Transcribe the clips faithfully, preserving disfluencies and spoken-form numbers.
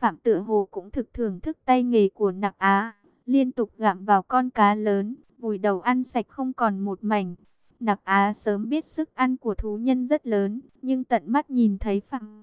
Phạm tựa hồ cũng thực thưởng thức tay nghề của Nặc Á, liên tục gặm vào con cá lớn, vùi đầu ăn sạch không còn một mảnh. Nặc Á sớm biết sức ăn của thú nhân rất lớn, nhưng tận mắt nhìn thấy Phạm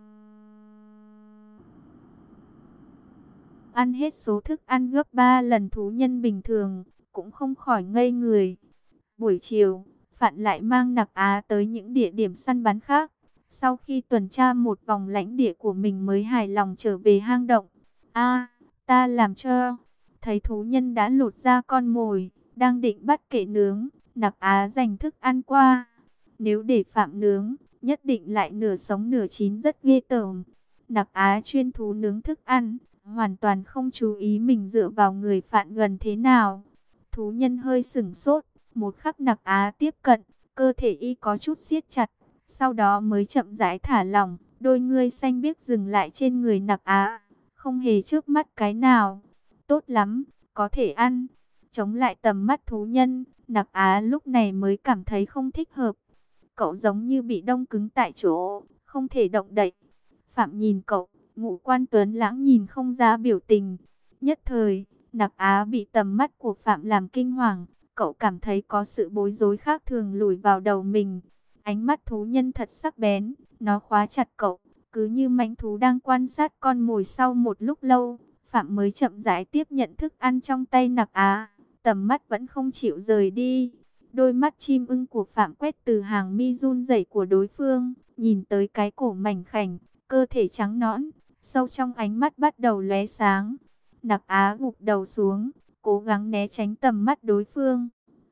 ăn hết số thức ăn gấp ba lần thú nhân bình thường, cũng không khỏi ngây người. Buổi chiều, Phạn lại mang Nặc Á tới những địa điểm săn bắn khác. Sau khi tuần tra một vòng lãnh địa của mình mới hài lòng trở về hang động. A, ta làm cho. Thấy thú nhân đã lột ra con mồi, đang định bắt kệ nướng, Nặc Á dành thức ăn qua. Nếu để Phạm nướng, nhất định lại nửa sống nửa chín rất ghê tởm. Nặc Á chuyên thú nướng thức ăn, hoàn toàn không chú ý mình dựa vào người Phạn gần thế nào. Thú nhân hơi sửng sốt, một khắc Nặc Á tiếp cận, cơ thể y có chút siết chặt, sau đó mới chậm rãi thả lỏng, đôi ngươi xanh biếc dừng lại trên người Nặc Á, không hề chớp mắt cái nào. Tốt lắm, có thể ăn. Chống lại tầm mắt thú nhân, Nặc Á lúc này mới cảm thấy không thích hợp. Cậu giống như bị đông cứng tại chỗ, không thể động đậy. Phạm nhìn cậu, ngũ quan tuấn lãng nhìn không ra biểu tình. Nhất thời, Nặc Á bị tầm mắt của Phạm làm kinh hoàng. Cậu cảm thấy có sự bối rối khác thường lùi vào đầu mình. Ánh mắt thú nhân thật sắc bén, nó khóa chặt cậu, cứ như mãnh thú đang quan sát con mồi. Sau một lúc lâu, Phạm mới chậm rãi tiếp nhận thức ăn trong tay Nặc Á, tầm mắt vẫn không chịu rời đi. Đôi mắt chim ưng của Phạm quét từ hàng mi run rẩy của đối phương, nhìn tới cái cổ mảnh khảnh, cơ thể trắng nõn, sâu trong ánh mắt bắt đầu lóe sáng. Nặc Á gục đầu xuống, cố gắng né tránh tầm mắt đối phương.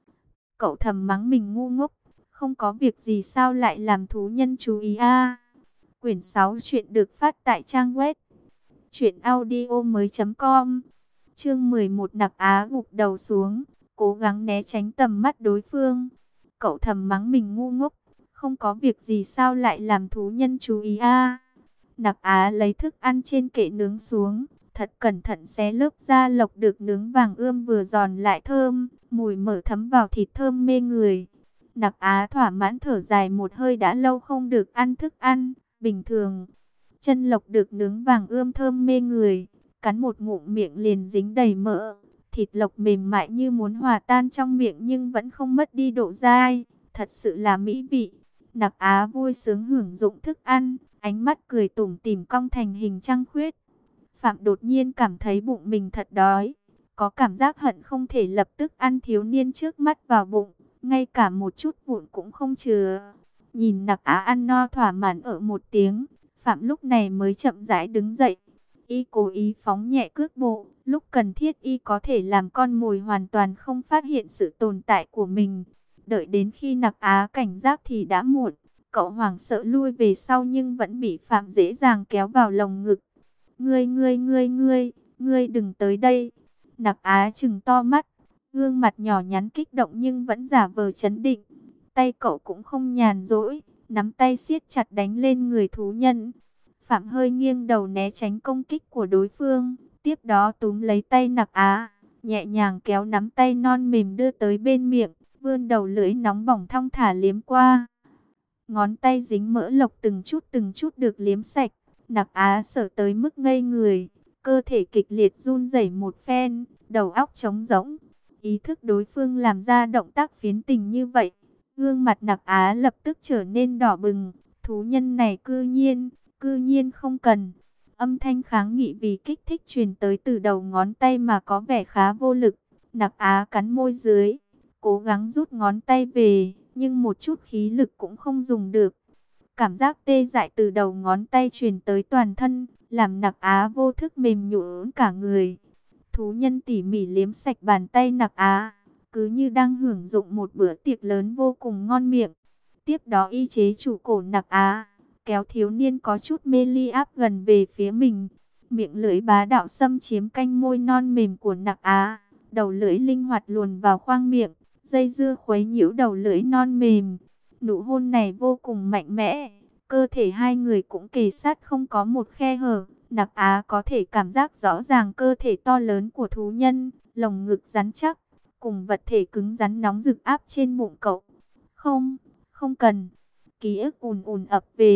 Cậu thầm mắng mình ngu ngốc, không có việc gì sao lại làm thú nhân chú ý a. Quyển sáu chuyện được phát tại trang web truyện audio mới chấm com. Chương mười một. Nặc Á gục đầu xuống, cố gắng né tránh tầm mắt đối phương. Cậu thầm mắng mình ngu ngốc, không có việc gì sao lại làm thú nhân chú ý a. Nặc Á lấy thức ăn trên kệ nướng xuống, thật cẩn thận xé lớp da lộc được nướng vàng ươm vừa giòn lại thơm, mùi mỡ thấm vào thịt thơm mê người. Nặc Á thỏa mãn thở dài một hơi, đã lâu không được ăn thức ăn bình thường. Chân lộc được nướng vàng ươm thơm mê người, cắn một ngụm miệng liền dính đầy mỡ. Thịt lộc mềm mại như muốn hòa tan trong miệng nhưng vẫn không mất đi độ dai, thật sự là mỹ vị. Nặc Á vui sướng hưởng dụng thức ăn, ánh mắt cười tủm tỉm cong thành hình trăng khuyết. Phạm đột nhiên cảm thấy bụng mình thật đói, có cảm giác hận không thể lập tức ăn thiếu niên trước mắt vào bụng, ngay cả một chút vụn cũng không chừa. Nhìn Nặc Á ăn no thỏa mãn ở một tiếng, Phạm lúc này mới chậm rãi đứng dậy. Y cố ý phóng nhẹ cước bộ, lúc cần thiết y có thể làm con mồi hoàn toàn không phát hiện sự tồn tại của mình. Đợi đến khi Nặc Á cảnh giác thì đã muộn, cậu hoảng sợ lui về sau nhưng vẫn bị Phạm dễ dàng kéo vào lồng ngực. Ngươi ngươi ngươi ngươi, ngươi đừng tới đây. Nặc Á trừng to mắt, gương mặt nhỏ nhắn kích động nhưng vẫn giả vờ trấn định. Tay cậu cũng không nhàn rỗi, nắm tay siết chặt đánh lên người thú nhân. Phạm hơi nghiêng đầu né tránh công kích của đối phương, tiếp đó túm lấy tay Nặc Á, nhẹ nhàng kéo nắm tay non mềm đưa tới bên miệng, vươn đầu lưỡi nóng bỏng thong thả liếm qua. Ngón tay dính mỡ lộc từng chút từng chút được liếm sạch. Nặc Á sợ tới mức ngây người, cơ thể kịch liệt run rẩy một phen, đầu óc trống rỗng. Ý thức đối phương làm ra động tác phiến tình như vậy, gương mặt Nặc Á lập tức trở nên đỏ bừng. Thú nhân này cư nhiên, cư nhiên không cần. Âm thanh kháng nghị vì kích thích truyền tới từ đầu ngón tay mà có vẻ khá vô lực. Nặc Á cắn môi dưới, cố gắng rút ngón tay về, nhưng một chút khí lực cũng không dùng được. Cảm giác tê dại từ đầu ngón tay truyền tới toàn thân, làm Nặc Á vô thức mềm nhũn cả người. Thú nhân tỉ mỉ liếm sạch bàn tay Nặc Á, cứ như đang hưởng dụng một bữa tiệc lớn vô cùng ngon miệng. Tiếp đó y chế chủ cổ Nặc Á, kéo thiếu niên có chút mê ly áp gần về phía mình. Miệng lưỡi bá đạo xâm chiếm canh môi non mềm của Nặc Á, đầu lưỡi linh hoạt luồn vào khoang miệng, dây dưa khuấy nhiễu đầu lưỡi non mềm. Nụ hôn này vô cùng mạnh mẽ, cơ thể hai người cũng kề sát không có một khe hở. Nặc Á có thể cảm giác rõ ràng cơ thể to lớn của thú nhân, lồng ngực rắn chắc, cùng vật thể cứng rắn nóng rực áp trên bụng cậu. Không, không cần. Ký ức ùn ùn ập về,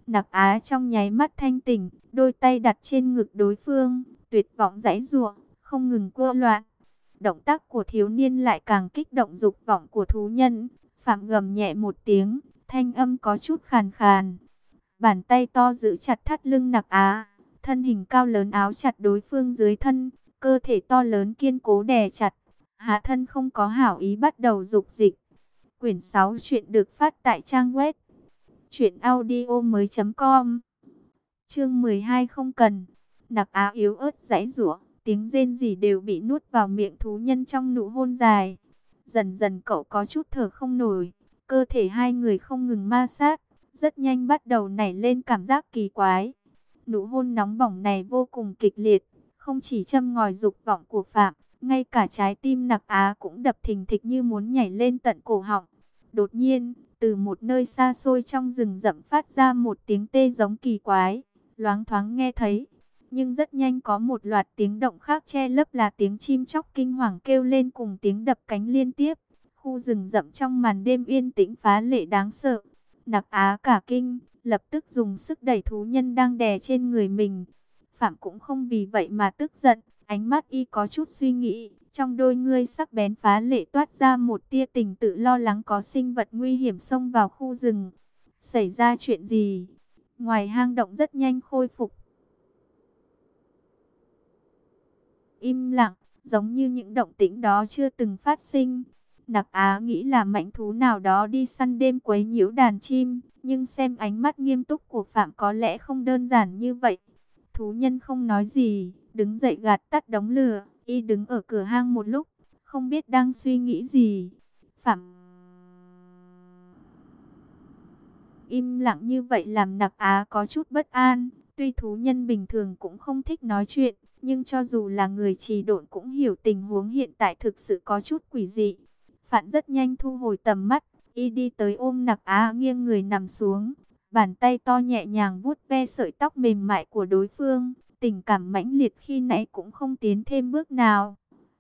Nặc Á trong nháy mắt thanh tỉnh, đôi tay đặt trên ngực đối phương, tuyệt vọng giãy giụa, không ngừng quơ loạn. Động tác của thiếu niên lại càng kích động dục vọng của thú nhân. Phạm gầm nhẹ một tiếng, thanh âm có chút khàn khàn. Bàn tay to giữ chặt thắt lưng Nặc Á, thân hình cao lớn áo chặt đối phương dưới thân, cơ thể to lớn kiên cố đè chặt. Hạ thân không có hảo ý bắt đầu dục dịch. Quyển sáu chuyện được phát tại trang web truyện audio mới chấm com. Chương mười hai không cần. Nặc Á yếu ớt giãy giụa, tiếng rên rỉ đều bị nuốt vào miệng thú nhân trong nụ hôn dài. Dần dần cậu có chút thở không nổi, cơ thể hai người không ngừng ma sát, rất nhanh bắt đầu nảy lên cảm giác kỳ quái. Nụ hôn nóng bỏng này vô cùng kịch liệt, không chỉ châm ngòi dục vọng của Phạm, ngay cả trái tim Nặc Á cũng đập thình thịch như muốn nhảy lên tận cổ họng. Đột nhiên, từ một nơi xa xôi trong rừng rậm phát ra một tiếng tê giống kỳ quái, loáng thoáng nghe thấy. Nhưng rất nhanh có một loạt tiếng động khác che lấp, là tiếng chim chóc kinh hoàng kêu lên cùng tiếng đập cánh liên tiếp. Khu rừng rậm trong màn đêm yên tĩnh phá lệ đáng sợ. Nặc Á cả kinh, lập tức dùng sức đẩy thú nhân đang đè trên người mình. Phạm cũng không vì vậy mà tức giận, ánh mắt y có chút suy nghĩ. Trong đôi ngươi sắc bén phá lệ toát ra một tia tình tự lo lắng có sinh vật nguy hiểm xông vào khu rừng. Xảy ra chuyện gì? Ngoài hang động rất nhanh khôi phục im lặng, giống như những động tĩnh đó chưa từng phát sinh. Nặc Á nghĩ là mãnh thú nào đó đi săn đêm quấy nhiễu đàn chim, nhưng xem ánh mắt nghiêm túc của Phạm có lẽ không đơn giản như vậy. Thú nhân không nói gì, đứng dậy gạt tắt đống lửa, y đứng ở cửa hang một lúc, không biết đang suy nghĩ gì. Phạm im lặng như vậy làm Nặc Á có chút bất an, tuy thú nhân bình thường cũng không thích nói chuyện, nhưng cho dù là người trì độn cũng hiểu tình huống hiện tại thực sự có chút quỷ dị. Phạm rất nhanh thu hồi tầm mắt, y đi tới ôm Nặc Á nghiêng người nằm xuống, bàn tay to nhẹ nhàng vuốt ve sợi tóc mềm mại của đối phương, tình cảm mãnh liệt khi nãy cũng không tiến thêm bước nào.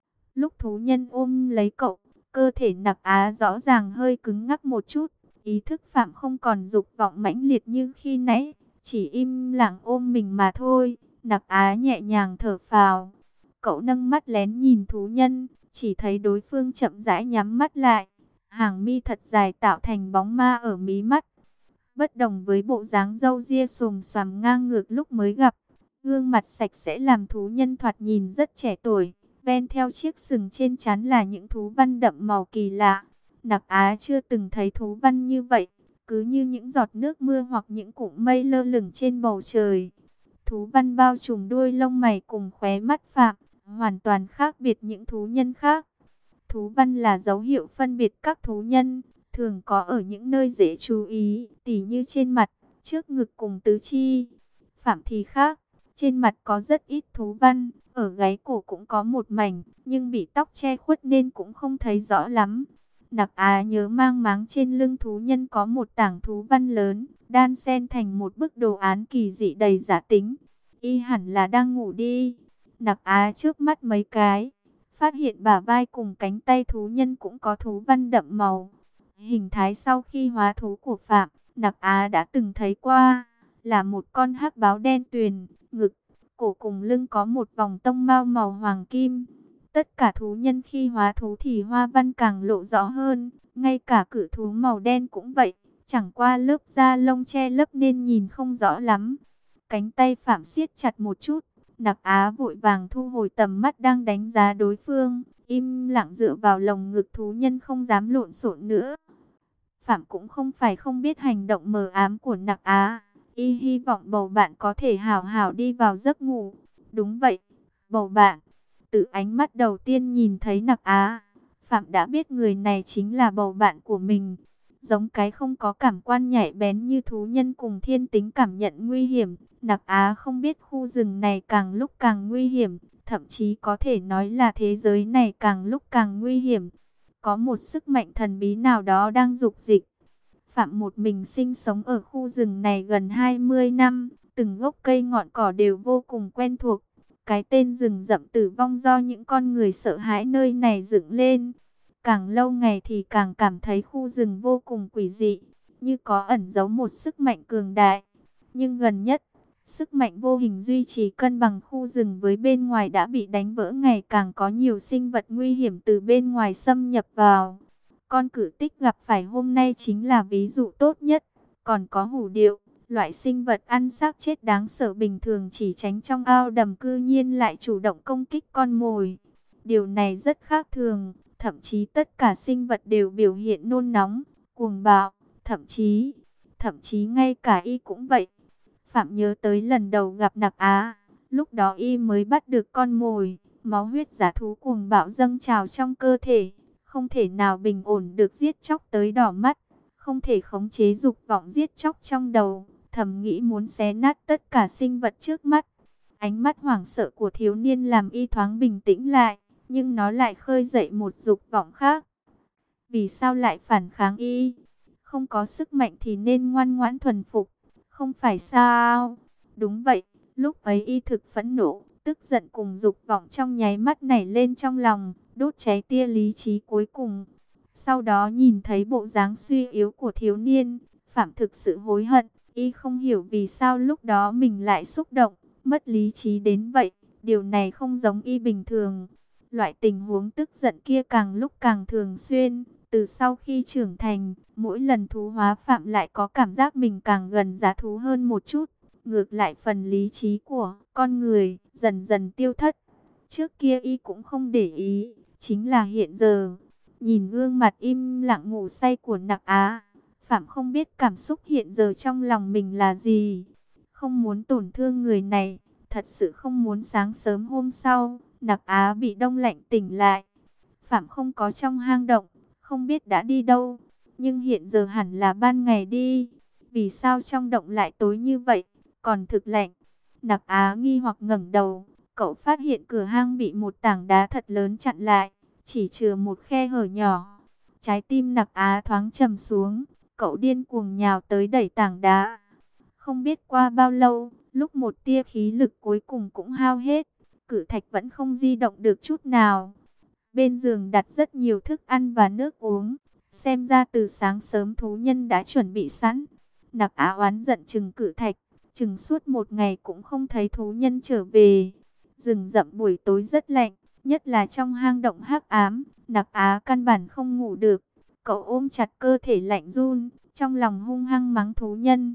Lúc thú nhân ôm lấy cậu, cơ thể Nặc Á rõ ràng hơi cứng ngắc một chút, ý thức Phạm không còn dục vọng mãnh liệt như khi nãy, chỉ im lặng ôm mình mà thôi. Nặc Á nhẹ nhàng thở phào. Cậu nâng mắt lén nhìn thú nhân, chỉ thấy đối phương chậm rãi nhắm mắt lại, hàng mi thật dài tạo thành bóng ma ở mí mắt. Bất đồng với bộ dáng râu ria xồm xoàm ngang ngược lúc mới gặp, gương mặt sạch sẽ làm thú nhân thoạt nhìn rất trẻ tuổi. Ven theo chiếc sừng trên trán là những thú văn đậm màu kỳ lạ. Nặc Á chưa từng thấy thú văn như vậy, cứ như những giọt nước mưa hoặc những cụm mây lơ lửng trên bầu trời. Thú văn bao trùm đuôi lông mày cùng khóe mắt Phạm, hoàn toàn khác biệt những thú nhân khác. Thú văn là dấu hiệu phân biệt các thú nhân, thường có ở những nơi dễ chú ý, tỉ như trên mặt, trước ngực cùng tứ chi. Phạm thì khác, trên mặt có rất ít thú văn, ở gáy cổ cũng có một mảnh, nhưng bị tóc che khuất nên cũng không thấy rõ lắm. Nặc Á nhớ mang máng trên lưng thú nhân có một tảng thú văn lớn, đan xen thành một bức đồ án kỳ dị đầy giả tính. Y hẳn là đang ngủ đi. Nặc Á trước mắt mấy cái, phát hiện bả vai cùng cánh tay thú nhân cũng có thú văn đậm màu. Hình thái sau khi hóa thú của Phạm, Nặc Á đã từng thấy qua, là một con hắc báo đen tuyền, ngực, cổ cùng lưng có một vòng tông mao màu hoàng kim. Tất cả thú nhân khi hóa thú thì hoa văn càng lộ rõ hơn, ngay cả cự thú màu đen cũng vậy, chẳng qua lớp da lông che lấp nên nhìn không rõ lắm. Cánh tay Phạm siết chặt một chút, Nặc Á vội vàng thu hồi tầm mắt đang đánh giá đối phương, im lặng dựa vào lồng ngực thú nhân không dám lộn xộn nữa. Phạm cũng không phải không biết hành động mờ ám của Nặc Á, y hy vọng bầu bạn có thể hảo hảo đi vào giấc ngủ. Đúng vậy, bầu bạn. Từ ánh mắt đầu tiên nhìn thấy Nặc Á, Phạm đã biết người này chính là bầu bạn của mình. Giống cái không có cảm quan nhạy bén như thú nhân cùng thiên tính cảm nhận nguy hiểm, Nặc Á không biết khu rừng này càng lúc càng nguy hiểm, thậm chí có thể nói là thế giới này càng lúc càng nguy hiểm. Có một sức mạnh thần bí nào đó đang dục dịch. Phạm một mình sinh sống ở khu rừng này gần hai mươi năm, từng gốc cây ngọn cỏ đều vô cùng quen thuộc. Cái tên rừng rậm tử vong do những con người sợ hãi nơi này dựng lên. Càng lâu ngày thì càng cảm thấy khu rừng vô cùng quỷ dị, như có ẩn giấu một sức mạnh cường đại. Nhưng gần nhất, sức mạnh vô hình duy trì cân bằng khu rừng với bên ngoài đã bị đánh vỡ, ngày càng có nhiều sinh vật nguy hiểm từ bên ngoài xâm nhập vào. Con cử tích gặp phải hôm nay chính là ví dụ tốt nhất. Còn có hủ điệu, loại sinh vật ăn xác chết đáng sợ bình thường chỉ tránh trong ao đầm cư nhiên lại chủ động công kích con mồi. Điều này rất khác thường, thậm chí tất cả sinh vật đều biểu hiện nôn nóng, cuồng bạo, thậm chí, thậm chí ngay cả y cũng vậy. Phạm nhớ tới lần đầu gặp Nặc Á, lúc đó y mới bắt được con mồi, máu huyết dã thú cuồng bạo dâng trào trong cơ thể, không thể nào bình ổn được, giết chóc tới đỏ mắt, không thể khống chế dục vọng giết chóc trong đầu, thầm nghĩ muốn xé nát tất cả sinh vật trước mắt. Ánh mắt hoảng sợ của thiếu niên làm y thoáng bình tĩnh lại, nhưng nó lại khơi dậy một dục vọng khác. Vì sao lại phản kháng y? Không có sức mạnh thì nên ngoan ngoãn thuần phục, không phải sao? Đúng vậy, lúc ấy y thực phẫn nộ, tức giận cùng dục vọng trong nháy mắt nảy lên trong lòng, đốt cháy tia lý trí cuối cùng. Sau đó nhìn thấy bộ dáng suy yếu của thiếu niên, Phạm thực sự hối hận, y không hiểu vì sao lúc đó mình lại xúc động, mất lý trí đến vậy, điều này không giống y bình thường. Loại tình huống tức giận kia càng lúc càng thường xuyên, từ sau khi trưởng thành, mỗi lần thú hóa Phạm lại có cảm giác mình càng gần dã thú hơn một chút. Ngược lại phần lý trí của con người dần dần tiêu thất. Trước kia y cũng không để ý, chính là hiện giờ, nhìn gương mặt im lặng ngủ say của Nặc Á, Phạm không biết cảm xúc hiện giờ trong lòng mình là gì. Không muốn tổn thương người này, thật sự không muốn sáng sớm hôm sau, Nặc Á bị đông lạnh tỉnh lại. Phạm không có trong hang động, không biết đã đi đâu, nhưng hiện giờ hẳn là ban ngày đi. Vì sao trong động lại tối như vậy, còn thực lạnh? Nặc Á nghi hoặc ngẩng đầu, cậu phát hiện cửa hang bị một tảng đá thật lớn chặn lại, chỉ chừa một khe hở nhỏ. Trái tim Nặc Á thoáng trầm xuống, cậu điên cuồng nhào tới đẩy tảng đá. Không biết qua bao lâu, lúc một tia khí lực cuối cùng cũng hao hết, cự thạch vẫn không di động được chút nào. Bên giường đặt rất nhiều thức ăn và nước uống, xem ra từ sáng sớm thú nhân đã chuẩn bị sẵn. Nặc Á oán giận chừng cự thạch, chừng suốt một ngày cũng không thấy thú nhân trở về. Rừng rậm buổi tối rất lạnh, nhất là trong hang động hắc ám, Nặc Á căn bản không ngủ được. Cậu ôm chặt cơ thể lạnh run, trong lòng hung hăng mắng thú nhân.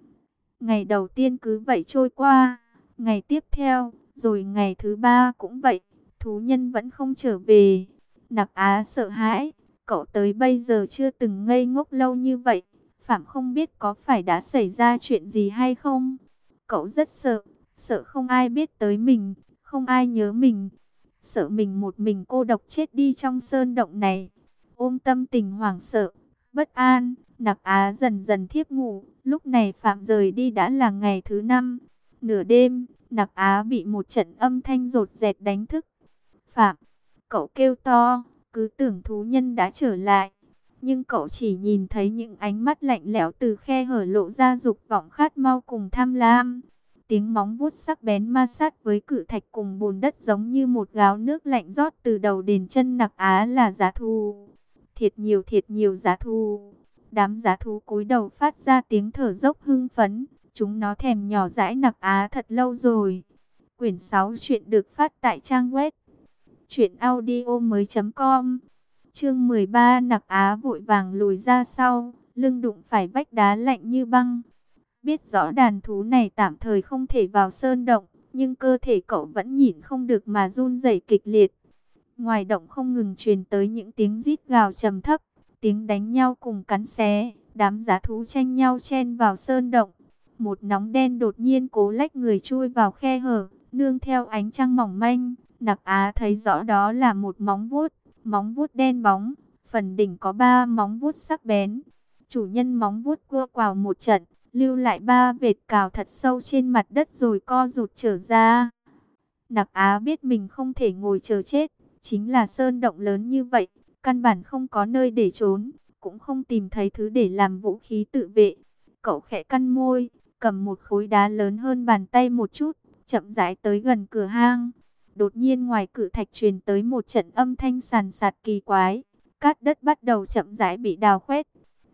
Ngày đầu tiên cứ vậy trôi qua, ngày tiếp theo, rồi ngày thứ ba cũng vậy, thú nhân vẫn không trở về. Nặc Á sợ hãi, cậu tới bây giờ chưa từng ngây ngốc lâu như vậy. Phạm không biết có phải đã xảy ra chuyện gì hay không. Cậu rất sợ, sợ không ai biết tới mình, không ai nhớ mình. Sợ mình một mình cô độc chết đi trong sơn động này. Ôm tâm tình hoảng sợ, bất an, Nặc Á dần dần thiếp ngủ. Lúc này Phạm rời đi đã là ngày thứ năm. Nửa đêm, Nặc Á bị một trận âm thanh rột rẹt đánh thức. Phạm, cậu kêu to, cứ tưởng thú nhân đã trở lại. Nhưng cậu chỉ nhìn thấy những ánh mắt lạnh lẽo từ khe hở lộ ra dục vọng khát mau cùng tham lam. Tiếng móng vuốt sắc bén ma sát với cự thạch cùng bùn đất giống như một gáo nước lạnh rót từ đầu đến chân. Nặc Á là dã thú. Thiệt nhiều thiệt nhiều dã thú. Đám dã thú cúi đầu phát ra tiếng thở dốc hưng phấn. Chúng nó thèm nhỏ dãi Nặc Á thật lâu rồi. Quyển sáu chuyện được phát tại trang web truyện audio mới chấm com. Chương mười ba. Nặc Á vội vàng lùi ra sau, lưng đụng phải vách đá lạnh như băng. Biết rõ đàn thú này tạm thời không thể vào sơn động, nhưng cơ thể cậu vẫn nhịn không được mà run rẩy kịch liệt. Ngoài động không ngừng truyền tới những tiếng rít gào trầm thấp, tiếng đánh nhau cùng cắn xé, đám dã thú tranh nhau chen vào sơn động. Một nóng đen đột nhiên cố lách người chui vào khe hở, nương theo ánh trăng mỏng manh, Nặc Á thấy rõ đó là một móng vuốt, móng vuốt đen bóng, phần đỉnh có ba móng vuốt sắc bén. Chủ nhân móng vuốt cua quào một trận, lưu lại ba vệt cào thật sâu trên mặt đất rồi co rụt trở ra. Nặc Á biết mình không thể ngồi chờ chết, chính là sơn động lớn như vậy, căn bản không có nơi để trốn, cũng không tìm thấy thứ để làm vũ khí tự vệ. Cậu khẽ cắn môi, cầm một khối đá lớn hơn bàn tay một chút, chậm rãi tới gần cửa hang. Đột nhiên ngoài cự thạch truyền tới một trận âm thanh sàn sạt kỳ quái, cát đất bắt đầu chậm rãi bị đào khoét.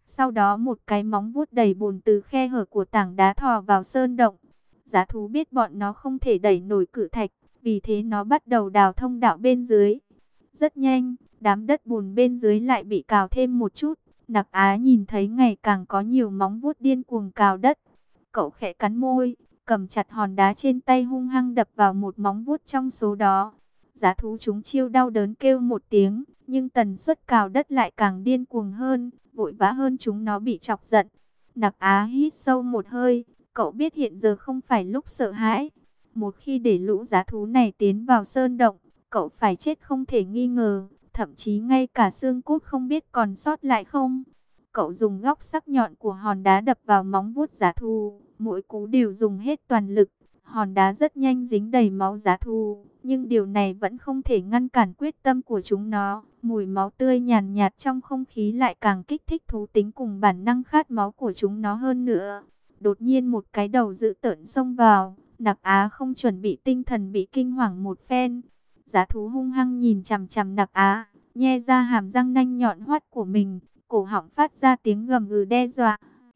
Sau đó một cái móng vuốt đầy bùn từ khe hở của tảng đá thò vào sơn động. Giá thú biết bọn nó không thể đẩy nổi cự thạch, vì thế nó bắt đầu đào thông đạo bên dưới. Rất nhanh, đám đất bùn bên dưới lại bị cào thêm một chút. Nặc Á nhìn thấy ngày càng có nhiều móng vuốt điên cuồng cào đất. Cậu khẽ cắn môi, cầm chặt hòn đá trên tay hung hăng đập vào một móng vuốt trong số đó. Giá thú chúng chiêu đau đớn kêu một tiếng, nhưng tần suất cào đất lại càng điên cuồng hơn, vội vã hơn chúng nó bị chọc giận. Nặc Á hít sâu một hơi, cậu biết hiện giờ không phải lúc sợ hãi. Một khi để lũ giá thú này tiến vào sơn động, cậu phải chết không thể nghi ngờ, thậm chí ngay cả xương cốt không biết còn sót lại không. Cậu dùng góc sắc nhọn của hòn đá đập vào móng vuốt giá thú, mỗi cú đều dùng hết toàn lực. Hòn đá rất nhanh dính đầy máu giá thú, nhưng điều này vẫn không thể ngăn cản quyết tâm của chúng nó. Mùi máu tươi nhàn nhạt trong không khí lại càng kích thích thú tính cùng bản năng khát máu của chúng nó hơn nữa. Đột nhiên một cái đầu dữ tợn xông vào, Nặc Á không chuẩn bị tinh thần bị kinh hoàng một phen. Giá thú hung hăng nhìn chằm chằm Nặc Á, nhe ra hàm răng nanh nhọn hoắt của mình, cổ họng phát ra tiếng gầm gừ đe dọa.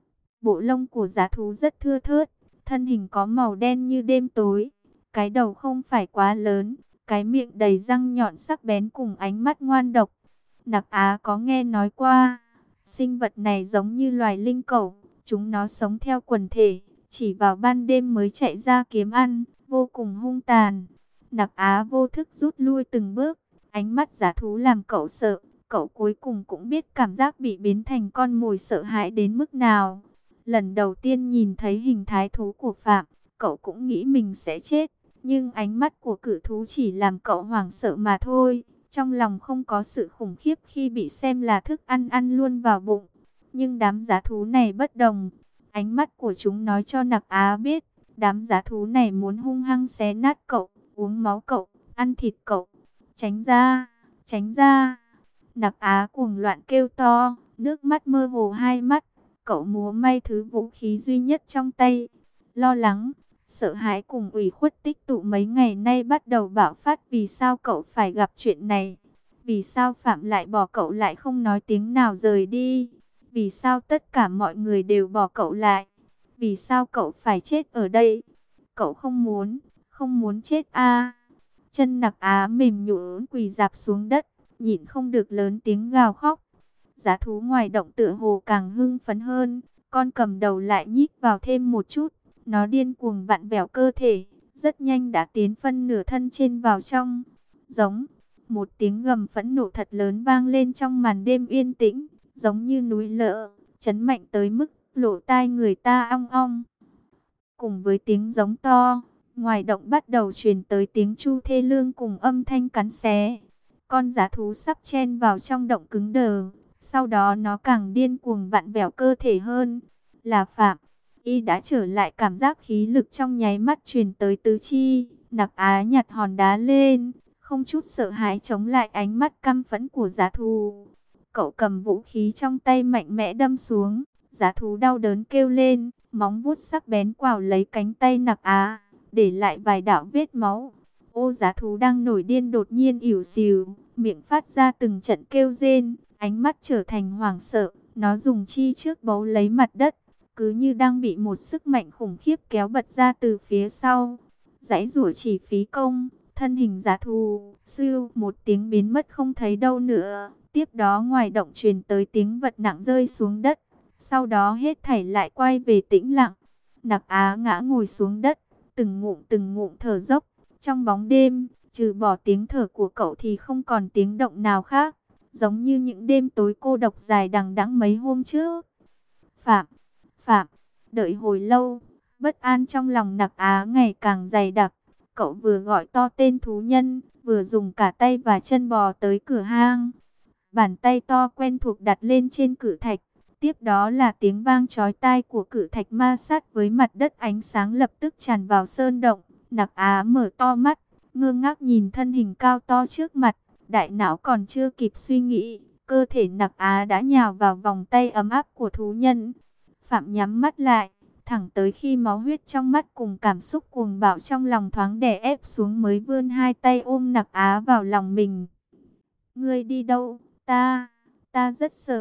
Bộ lông của giá thú rất thưa thớt, thân hình có màu đen như đêm tối. Cái đầu không phải quá lớn, cái miệng đầy răng nhọn sắc bén cùng ánh mắt ngoan độc. Nặc Á có nghe nói qua, sinh vật này giống như loài linh cẩu, chúng nó sống theo quần thể, chỉ vào ban đêm mới chạy ra kiếm ăn, vô cùng hung tàn. Nặc Á vô thức rút lui từng bước, ánh mắt giá thú làm cậu sợ, cậu cuối cùng cũng biết cảm giác bị biến thành con mồi sợ hãi đến mức nào. Lần đầu tiên nhìn thấy hình thái thú của Phạm, cậu cũng nghĩ mình sẽ chết, nhưng ánh mắt của cự thú chỉ làm cậu hoảng sợ mà thôi. Trong lòng không có sự khủng khiếp khi bị xem là thức ăn ăn luôn vào bụng. Nhưng đám giá thú này bất đồng. Ánh mắt của chúng nói cho Nặc Á biết, đám giá thú này muốn hung hăng xé nát cậu, uống máu cậu, ăn thịt cậu. Tránh ra, tránh ra. Nặc Á cuồng loạn kêu to, nước mắt mơ hồ hai mắt. Cậu múa may thứ vũ khí duy nhất trong tay. Lo lắng, sợ hãi cùng ủy khuất tích tụ mấy ngày nay bắt đầu bạo phát. Vì sao cậu phải gặp chuyện này? Vì sao Phạm lại bỏ cậu lại không nói tiếng nào rời đi? Vì sao tất cả mọi người đều bỏ cậu lại? Vì sao cậu phải chết ở đây? Cậu không muốn, không muốn chết a. Chân Nặc Á mềm nhũn quỳ rạp xuống đất, nhịn không được lớn tiếng gào khóc. Giá thú ngoài động tựa hồ càng hưng phấn hơn, con cầm đầu lại nhích vào thêm một chút. Nó điên cuồng vặn vẹo cơ thể, rất nhanh đã tiến phân nửa thân trên vào trong. Giống, một tiếng gầm phẫn nộ thật lớn vang lên trong màn đêm yên tĩnh, giống như núi lở, chấn mạnh tới mức lỗ tai người ta ong ong. Cùng với tiếng giống to, ngoài động bắt đầu truyền tới tiếng chu thê lương cùng âm thanh cắn xé. Con giá thú sắp chen vào trong động cứng đờ, sau đó nó càng điên cuồng vặn vẹo cơ thể hơn. Là Phạm, y đã trở lại, cảm giác khí lực trong nháy mắt truyền tới tứ chi. Nặc Á nhặt hòn đá lên, không chút sợ hãi chống lại ánh mắt căm phẫn của giá thú. Cậu cầm vũ khí trong tay mạnh mẽ đâm xuống, giá thú đau đớn kêu lên, móng vuốt sắc bén quào lấy cánh tay Nặc Á, để lại vài đạo vết máu. Ô giá thú đang nổi điên đột nhiên ỉu xìu, miệng phát ra từng trận kêu rên, ánh mắt trở thành hoảng sợ, nó dùng chi trước bấu lấy mặt đất, cứ như đang bị một sức mạnh khủng khiếp kéo bật ra từ phía sau. Giãy giụa chỉ phí công, thân hình giá thú siêu một tiếng biến mất không thấy đâu nữa. Tiếp đó ngoài động truyền tới tiếng vật nặng rơi xuống đất, sau đó hết thảy lại quay về tĩnh lặng. Nặc Á ngã ngồi xuống đất, từng ngụm từng ngụm thở dốc. Trong bóng đêm, trừ bỏ tiếng thở của cậu thì không còn tiếng động nào khác, giống như những đêm tối cô độc dài đằng đẵng mấy hôm trước. Phạm, Phạm, đợi hồi lâu, bất an trong lòng Nặc Á ngày càng dày đặc. Cậu vừa gọi to tên thú nhân, vừa dùng cả tay và chân bò tới cửa hang. Bàn tay to quen thuộc đặt lên trên cự thạch. Tiếp đó là tiếng vang chói tai của cự thạch ma sát với mặt đất, ánh sáng lập tức tràn vào sơn động. Nặc Á mở to mắt, ngơ ngác nhìn thân hình cao to trước mặt. Đại não còn chưa kịp suy nghĩ, cơ thể Nặc Á đã nhào vào vòng tay ấm áp của thú nhân. Phạm nhắm mắt lại, thẳng tới khi máu huyết trong mắt cùng cảm xúc cuồng bạo trong lòng thoáng đè ép xuống mới vươn hai tay ôm Nặc Á vào lòng mình. Ngươi đi đâu? Ta, ta rất sợ.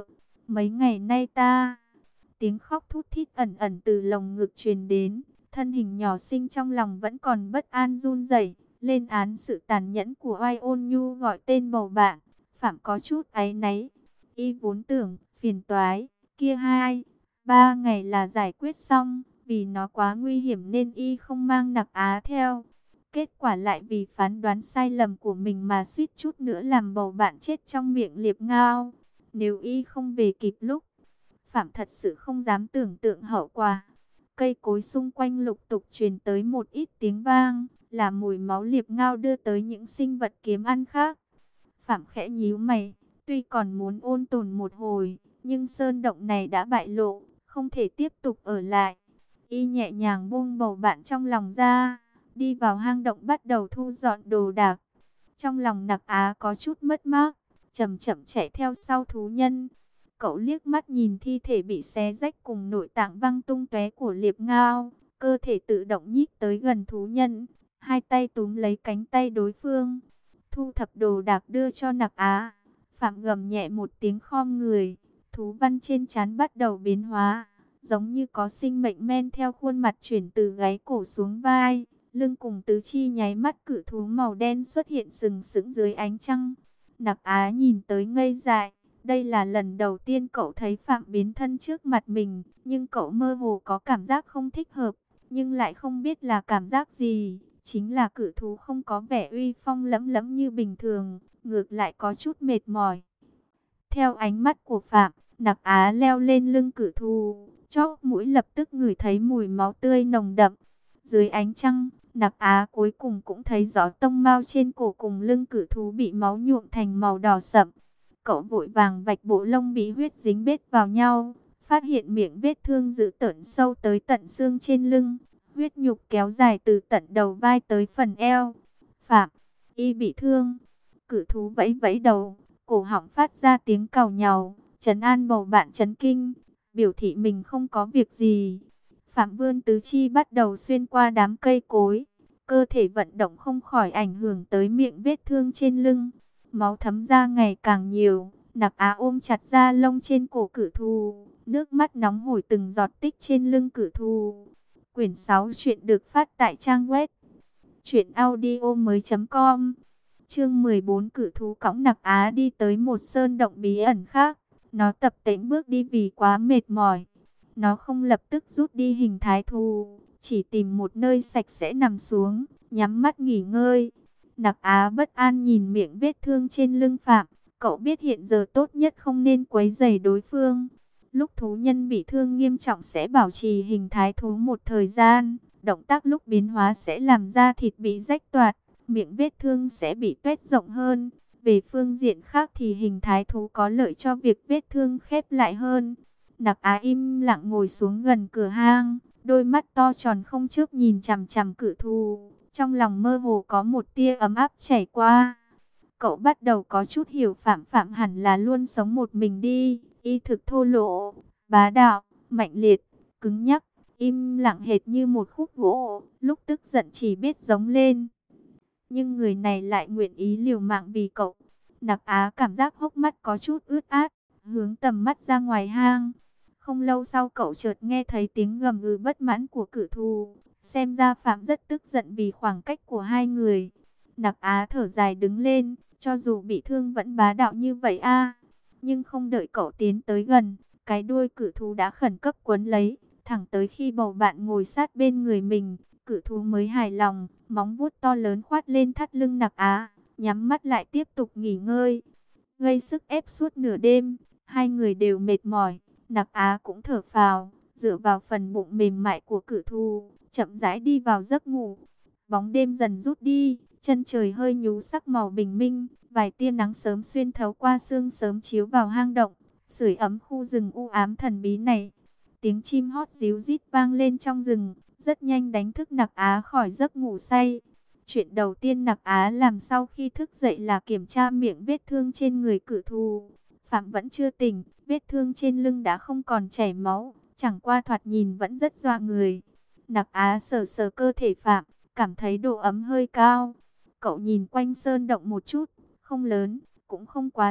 Mấy ngày nay ta, tiếng khóc thút thít ẩn ẩn từ lồng ngực truyền đến, thân hình nhỏ xinh trong lòng vẫn còn bất an run rẩy, lên án sự tàn nhẫn của Oai Ôn Nhu gọi tên bầu bạn. Phạm có chút áy náy, y vốn tưởng phiền toái kia hai ba ngày là giải quyết xong, vì nó quá nguy hiểm nên y không mang Nặc Á theo. Kết quả lại vì phán đoán sai lầm của mình mà suýt chút nữa làm bầu bạn chết trong miệng Liệp Ngao. Nếu y không về kịp lúc, Phạm thật sự không dám tưởng tượng hậu quả. Cây cối xung quanh lục tục truyền tới một ít tiếng vang, là mùi máu Liệp Ngao đưa tới những sinh vật kiếm ăn khác. Phạm khẽ nhíu mày, tuy còn muốn ôn tồn một hồi, nhưng sơn động này đã bại lộ, không thể tiếp tục ở lại. Y nhẹ nhàng buông bầu bạn trong lòng ra, đi vào hang động bắt đầu thu dọn đồ đạc. Trong lòng Nặc Á có chút mất mát, chậm chậm chạy theo sau thú nhân. Cậu liếc mắt nhìn thi thể bị xé rách cùng nội tạng văng tung tóe của Liệp Ngao, cơ thể tự động nhích tới gần thú nhân, hai tay túm lấy cánh tay đối phương, thu thập đồ đạc đưa cho Nặc Á. Phạm gầm nhẹ một tiếng khom người, thú văn trên trán bắt đầu biến hóa, giống như có sinh mệnh men theo khuôn mặt chuyển từ gáy cổ xuống vai, lưng cùng tứ chi nháy mắt cự thú màu đen xuất hiện sừng sững dưới ánh trăng. Nặc Á nhìn tới ngây dại, đây là lần đầu tiên cậu thấy Phạm biến thân trước mặt mình, nhưng cậu mơ hồ có cảm giác không thích hợp, nhưng lại không biết là cảm giác gì. Chính là cự thú không có vẻ uy phong lẫm lẫm như bình thường, ngược lại có chút mệt mỏi. Theo ánh mắt của Phạm, Nặc Á leo lên lưng cự thú, chóp mũi lập tức ngửi thấy mùi máu tươi nồng đậm. Dưới ánh trăng, Nặc Á cuối cùng cũng thấy rõ tông mao trên cổ cùng lưng cự thú bị máu nhuộm thành màu đỏ sậm. Cậu vội vàng vạch bộ lông bị huyết dính bết vào nhau, phát hiện miệng vết thương dữ tợn sâu tới tận xương trên lưng, huyết nhục kéo dài từ tận đầu vai tới phần eo. Phạm, y bị thương. Cự thú vẫy vẫy đầu, cổ họng phát ra tiếng càu nhàu, trấn an bầu bạn chấn kinh, biểu thị mình không có việc gì. Phạm vươn tứ chi bắt đầu xuyên qua đám cây cối, cơ thể vận động không khỏi ảnh hưởng tới miệng vết thương trên lưng. Máu thấm ra ngày càng nhiều, Nặc Á ôm chặt da lông trên cổ cự thú, nước mắt nóng hổi từng giọt tích trên lưng cự thú. Quyển sáu chuyện được phát tại trang web truyện audio mới chấm com. Chương mười bốn, cự thú cõng Nặc Á đi tới một sơn động bí ẩn khác. Nó tập tễnh bước đi vì quá mệt mỏi. Nó không lập tức rút đi hình thái thú, chỉ tìm một nơi sạch sẽ nằm xuống, nhắm mắt nghỉ ngơi. Nặc Á bất an nhìn miệng vết thương trên lưng Phạm. Cậu biết hiện giờ tốt nhất không nên quấy rầy đối phương. Lúc thú nhân bị thương nghiêm trọng sẽ bảo trì hình thái thú một thời gian. Động tác lúc biến hóa sẽ làm da thịt bị rách toạc, miệng vết thương sẽ bị tuét rộng hơn. Về phương diện khác thì hình thái thú có lợi cho việc vết thương khép lại hơn. Nặc Á im lặng ngồi xuống gần cửa hang, đôi mắt to tròn không chớp nhìn chằm chằm cự thú. Trong lòng mơ hồ có một tia ấm áp chảy qua. Cậu bắt đầu có chút hiểu Phạm Phạm hẳn là luôn sống một mình đi. Y thực thô lỗ, bá đạo, mạnh liệt, cứng nhắc, im lặng hệt như một khúc gỗ, lúc tức giận chỉ biết giống lên. Nhưng người này lại nguyện ý liều mạng vì cậu. Nặc Á cảm giác hốc mắt có chút ướt át, hướng tầm mắt ra ngoài hang. Không lâu sau cậu chợt nghe thấy tiếng gầm gừ bất mãn của cự thú. Xem ra Phạm rất tức giận vì khoảng cách của hai người. Nặc Á thở dài đứng lên, cho dù bị thương vẫn bá đạo như vậy a. Nhưng không đợi cậu tiến tới gần, cái đuôi cự thú đã khẩn cấp quấn lấy, thẳng tới khi bầu bạn ngồi sát bên người mình, cự thú mới hài lòng, móng vuốt to lớn khoát lên thắt lưng Nặc Á, nhắm mắt lại tiếp tục nghỉ ngơi. Gây sức ép suốt nửa đêm, hai người đều mệt mỏi, Nặc Á cũng thở phào, dựa vào phần bụng mềm mại của cự thú, chậm rãi đi vào giấc ngủ. Bóng đêm dần rút đi, chân trời hơi nhú sắc màu bình minh, vài tia nắng sớm xuyên thấu qua sương sớm chiếu vào hang động, sưởi ấm khu rừng u ám thần bí này. Tiếng chim hót ríu rít vang lên trong rừng, rất nhanh đánh thức Nặc Á khỏi giấc ngủ say. Chuyện đầu tiên Nặc Á làm sau khi thức dậy là kiểm tra miệng vết thương trên người cự thú. Phạm vẫn chưa tỉnh, vết thương trên lưng đã không còn chảy máu, chẳng qua thoạt nhìn vẫn rất dọa người. Nặc Á sờ sờ cơ thể Phạm, cảm thấy độ ấm hơi cao. Cậu nhìn quanh sơn động một chút, không lớn, cũng không quá rộng,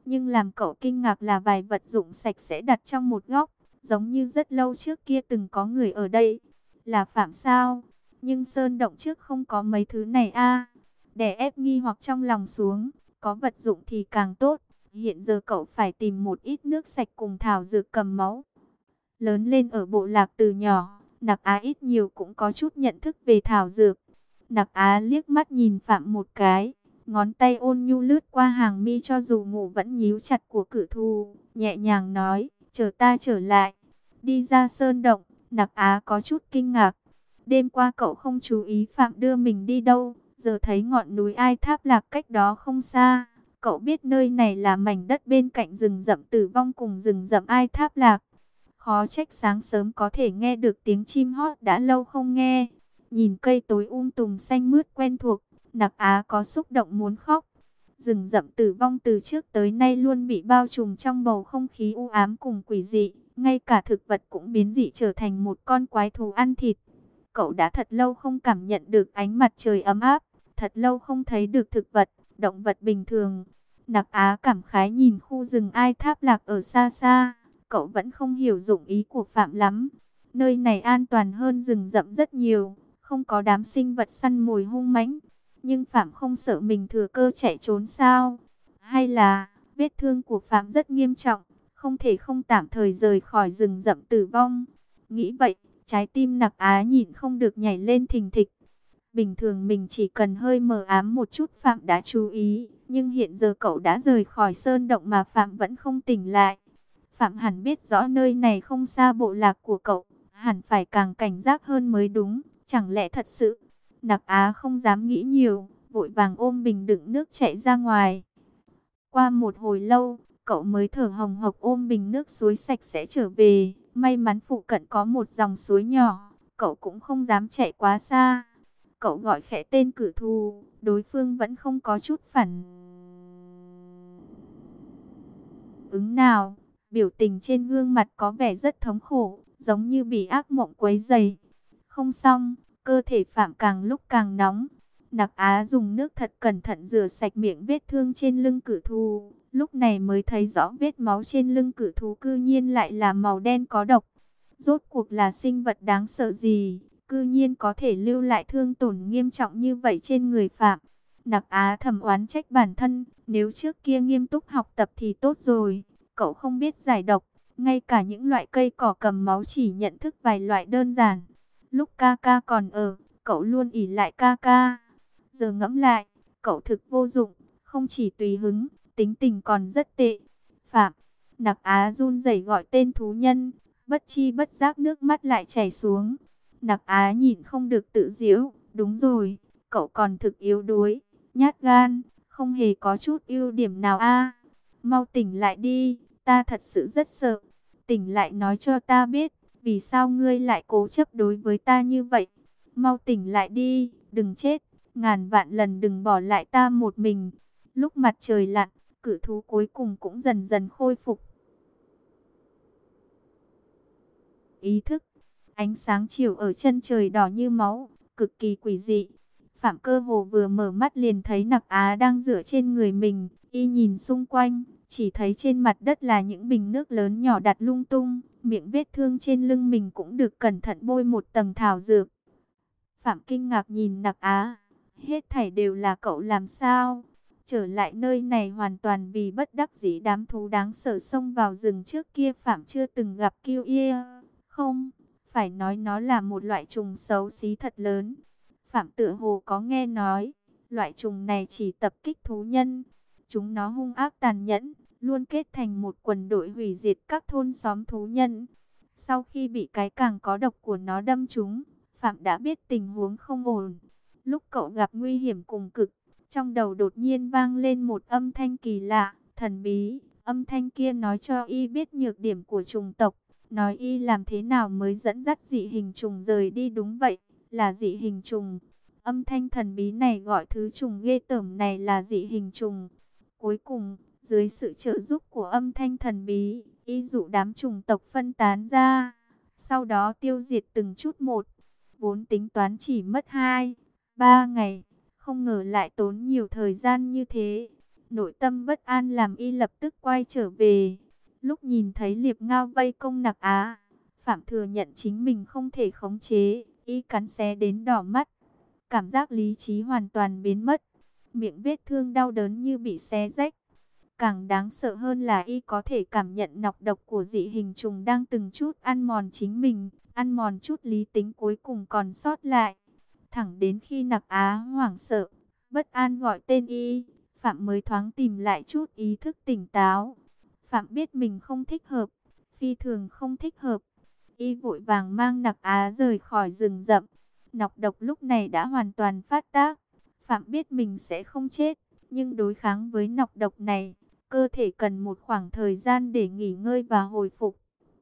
Nhưng làm cậu kinh ngạc là vài vật dụng sạch sẽ đặt trong một góc, giống như rất lâu trước kia từng có người ở đây. Là Phạm sao? Nhưng sơn động trước không có mấy thứ này a. Đè ép nghi hoặc trong lòng xuống, có vật dụng thì càng tốt. Hiện giờ cậu phải tìm một ít nước sạch cùng thảo dược cầm máu. Lớn lên ở bộ lạc từ nhỏ, Nặc Á ít nhiều cũng có chút nhận thức về thảo dược. Nặc Á liếc mắt nhìn Phạm một cái, ngón tay ôn nhu lướt qua hàng mi cho dù ngủ vẫn nhíu chặt của Cử Thù, nhẹ nhàng nói, chờ ta trở lại. Đi ra sơn động, Nặc Á có chút kinh ngạc. Đêm qua cậu không chú ý Phạm đưa mình đi đâu, giờ thấy ngọn núi Ai Tháp Lạc cách đó không xa. Cậu biết nơi này là mảnh đất bên cạnh rừng rậm Tử Vong cùng rừng rậm Ai Tháp Lạc. Khó trách sáng sớm có thể nghe được tiếng chim hót đã lâu không nghe. Nhìn cây tối um tùm xanh mướt quen thuộc, Nặc Á có xúc động muốn khóc. Rừng rậm Tử Vong từ trước tới nay luôn bị bao trùm trong bầu không khí u ám cùng quỷ dị. Ngay cả thực vật cũng biến dị trở thành một con quái thú ăn thịt. Cậu đã thật lâu không cảm nhận được ánh mặt trời ấm áp, thật lâu không thấy được thực vật, động vật bình thường. Nặc Á cảm khái nhìn khu rừng Ai Tháp Lạc ở xa xa. Cậu vẫn không hiểu dụng ý của Phạm lắm. Nơi này an toàn hơn rừng rậm rất nhiều, không có đám sinh vật săn mồi hung mãnh. Nhưng Phạm không sợ mình thừa cơ chạy trốn sao? Hay là vết thương của Phạm rất nghiêm trọng, không thể không tạm thời rời khỏi rừng rậm Tử Vong? Nghĩ vậy, trái tim Nặc Á nhịn không được nhảy lên thình thịch. Bình thường mình chỉ cần hơi mờ ám một chút Phạm đã chú ý, nhưng hiện giờ cậu đã rời khỏi sơn động mà Phạm vẫn không tỉnh lại. Phạm hẳn biết rõ nơi này không xa bộ lạc của cậu, hẳn phải càng cảnh giác hơn mới đúng, chẳng lẽ thật sự? Nặc Á không dám nghĩ nhiều, vội vàng ôm bình đựng nước chạy ra ngoài. Qua một hồi lâu, cậu mới thở hồng hộc ôm bình nước suối sạch sẽ trở về. May mắn phụ cận có một dòng suối nhỏ, cậu cũng không dám chạy quá xa. Cậu gọi khẽ tên Cử Thù, đối phương vẫn không có chút phản ứng nào. Biểu tình trên gương mặt có vẻ rất thống khổ, giống như bị ác mộng quấy rầy. Không xong, cơ thể Phạm càng lúc càng nóng. Nặc Á dùng nước thật cẩn thận rửa sạch miệng vết thương trên lưng Cử Thù. Lúc này mới thấy rõ vết máu trên lưng Cử Thù cư nhiên lại là màu đen có độc. Rốt cuộc là sinh vật đáng sợ gì, cư nhiên có thể lưu lại thương tổn nghiêm trọng như vậy trên người Phạm. Nặc Á thầm oán trách bản thân, nếu trước kia nghiêm túc học tập thì tốt rồi. Cậu không biết giải độc, ngay cả những loại cây cỏ cầm máu chỉ nhận thức vài loại đơn giản. Lúc ca ca còn ở, cậu luôn ỷ lại ca ca. Giờ ngẫm lại, cậu thực vô dụng, không chỉ tùy hứng, tính tình còn rất tệ. Phạm, Nặc Á run rẩy gọi tên thú nhân, bất chi bất giác nước mắt lại chảy xuống. Nặc Á nhịn không được tự giễu, đúng rồi, cậu còn thực yếu đuối, nhát gan, không hề có chút ưu điểm nào a. Mau tỉnh lại đi, ta thật sự rất sợ. Tỉnh lại nói cho ta biết, vì sao ngươi lại cố chấp đối với ta như vậy. Mau tỉnh lại đi, đừng chết, ngàn vạn lần đừng bỏ lại ta một mình. Lúc mặt trời lặn, Cử Thú cuối cùng cũng dần dần khôi phục ý thức. Ánh sáng chiều ở chân trời đỏ như máu, cực kỳ quỷ dị. Phạm Cơ Hồ vừa mở mắt liền thấy Nặc Á đang dựa trên người mình. Y nhìn xung quanh, chỉ thấy trên mặt đất là những bình nước lớn nhỏ đặt lung tung. Miệng vết thương trên lưng mình cũng được cẩn thận bôi một tầng thảo dược. Phạm kinh ngạc nhìn Nặc Á, hết thảy đều là cậu làm sao? Trở lại nơi này hoàn toàn vì bất đắc dĩ, đám thú đáng sợ xông vào rừng trước kia Phạm chưa từng gặp kiêu ia. Không, phải nói nó là một loại trùng xấu xí thật lớn. Phạm tựa hồ có nghe nói, loại trùng này chỉ tập kích thú nhân. Chúng nó hung ác tàn nhẫn, luôn kết thành một quần đội hủy diệt các thôn xóm thú nhân. Sau khi bị cái càng có độc của nó đâm trúng, Phạm đã biết tình huống không ổn. Lúc cậu gặp nguy hiểm cùng cực, trong đầu đột nhiên vang lên một âm thanh kỳ lạ, thần bí. Âm thanh kia nói cho y biết nhược điểm của trùng tộc, nói y làm thế nào mới dẫn dắt dị hình trùng rời đi. Đúng vậy, là dị hình trùng. Âm thanh thần bí này gọi thứ trùng ghê tởm này là dị hình trùng. Cuối cùng, dưới sự trợ giúp của âm thanh thần bí, y dụ đám trùng tộc phân tán ra, sau đó tiêu diệt từng chút một. Vốn tính toán chỉ mất hai, ba ngày, không ngờ lại tốn nhiều thời gian như thế. Nội tâm bất an làm y lập tức quay trở về. Lúc nhìn thấy Liệp Ngao vây công Nặc Á, Phạm thừa nhận chính mình không thể khống chế, y cắn xé đến đỏ mắt. Cảm giác lý trí hoàn toàn biến mất, miệng vết thương đau đớn như bị xé rách. Càng đáng sợ hơn là y có thể cảm nhận nọc độc của dị hình trùng đang từng chút ăn mòn chính mình, ăn mòn chút lý tính cuối cùng còn sót lại. Thẳng đến khi Nặc Á hoảng sợ, bất an gọi tên y, Phạm mới thoáng tìm lại chút ý thức tỉnh táo. Phạm biết mình không thích hợp, phi thường không thích hợp. Y vội vàng mang Nặc Á rời khỏi rừng rậm. Nọc độc lúc này đã hoàn toàn phát tác. Phạm biết mình sẽ không chết, nhưng đối kháng với nọc độc này, cơ thể cần một khoảng thời gian để nghỉ ngơi và hồi phục.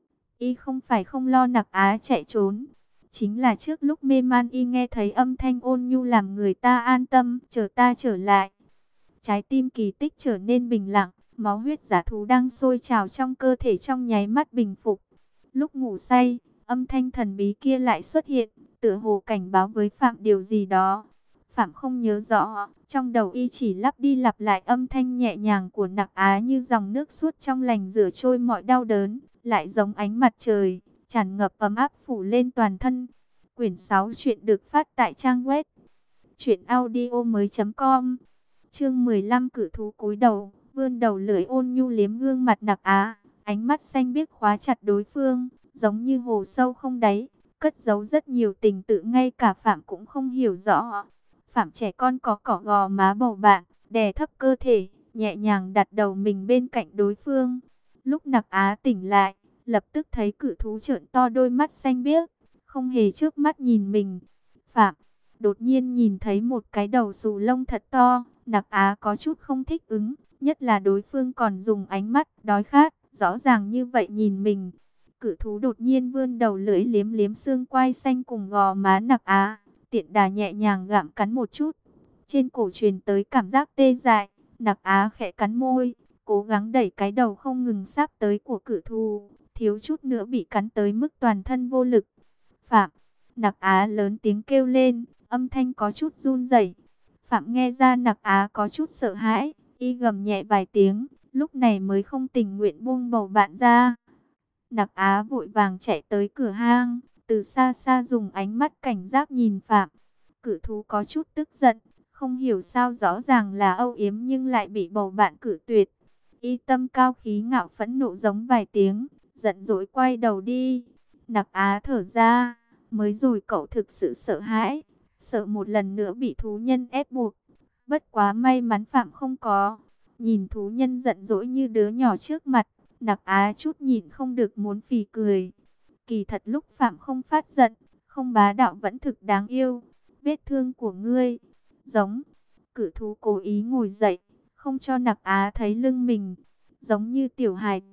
Y không phải không lo Nặc Á chạy trốn. Chính là trước lúc mê man y nghe thấy âm thanh ôn nhu làm người ta an tâm, chờ ta trở lại. Trái tim kỳ tích trở nên bình lặng, máu huyết giả thú đang sôi trào trong cơ thể trong nháy mắt bình phục. Lúc ngủ say, âm thanh thần bí kia lại xuất hiện, tựa hồ cảnh báo với Phạm điều gì đó. Phạm không nhớ rõ, trong đầu y chỉ lặp đi lặp lại âm thanh nhẹ nhàng của Nặc Á như dòng nước suốt trong lành rửa trôi mọi đau đớn, lại giống ánh mặt trời, tràn ngập ấm áp phủ lên toàn thân. Quyển sáu truyện được phát tại trang web truyện audio mới chấm com. Chương mười lăm cự thú cúi đầu, vươn đầu lưỡi ôn nhu liếm gương mặt Nặc Á, ánh mắt xanh biếc khóa chặt đối phương, giống như hồ sâu không đáy, cất giấu rất nhiều tình tự ngay cả Phạm cũng không hiểu rõ. Phạm trẻ con có cỏ gò má bầu bạn, đè thấp cơ thể, nhẹ nhàng đặt đầu mình bên cạnh đối phương. Lúc Nặc Á tỉnh lại, lập tức thấy cự thú trợn to đôi mắt xanh biếc, không hề chớp mắt nhìn mình. Phạm đột nhiên nhìn thấy một cái đầu xù lông thật to, Nặc Á có chút không thích ứng, nhất là đối phương còn dùng ánh mắt đói khát, rõ ràng như vậy nhìn mình. Cự thú đột nhiên vươn đầu lưỡi liếm liếm xương quai xanh cùng gò má Nặc Á, tiện đà nhẹ nhàng gặm cắn một chút. Trên cổ truyền tới cảm giác tê dại, Nặc Á khẽ cắn môi, cố gắng đẩy cái đầu không ngừng sáp tới của cự thú, thiếu chút nữa bị cắn tới mức toàn thân vô lực. Phạm, Nặc Á lớn tiếng kêu lên, âm thanh có chút run rẩy. Phạm nghe ra Nặc Á có chút sợ hãi, y gầm nhẹ vài tiếng, lúc này mới không tình nguyện buông bầu bạn ra. Nặc Á vội vàng chạy tới cửa hang, từ xa xa dùng ánh mắt cảnh giác nhìn Phạm. Cự thú có chút tức giận, không hiểu sao rõ ràng là âu yếm nhưng lại bị bầu bạn cự tuyệt. Y tâm cao khí ngạo phẫn nộ giống vài tiếng, giận dỗi quay đầu đi. Nặc Á thở ra, mới rồi cậu thực sự sợ hãi, sợ một lần nữa bị thú nhân ép buộc. Bất quá may mắn Phạm không có. Nhìn thú nhân giận dỗi như đứa nhỏ trước mặt, Nặc Á chút nhịn không được muốn phì cười. Kỳ thật lúc Phạm không phát giận, không bá đạo vẫn thực đáng yêu. Vết thương của ngươi, giống. Cự thú cố ý ngồi dậy, không cho Nặc Á thấy lưng mình, giống như tiểu hài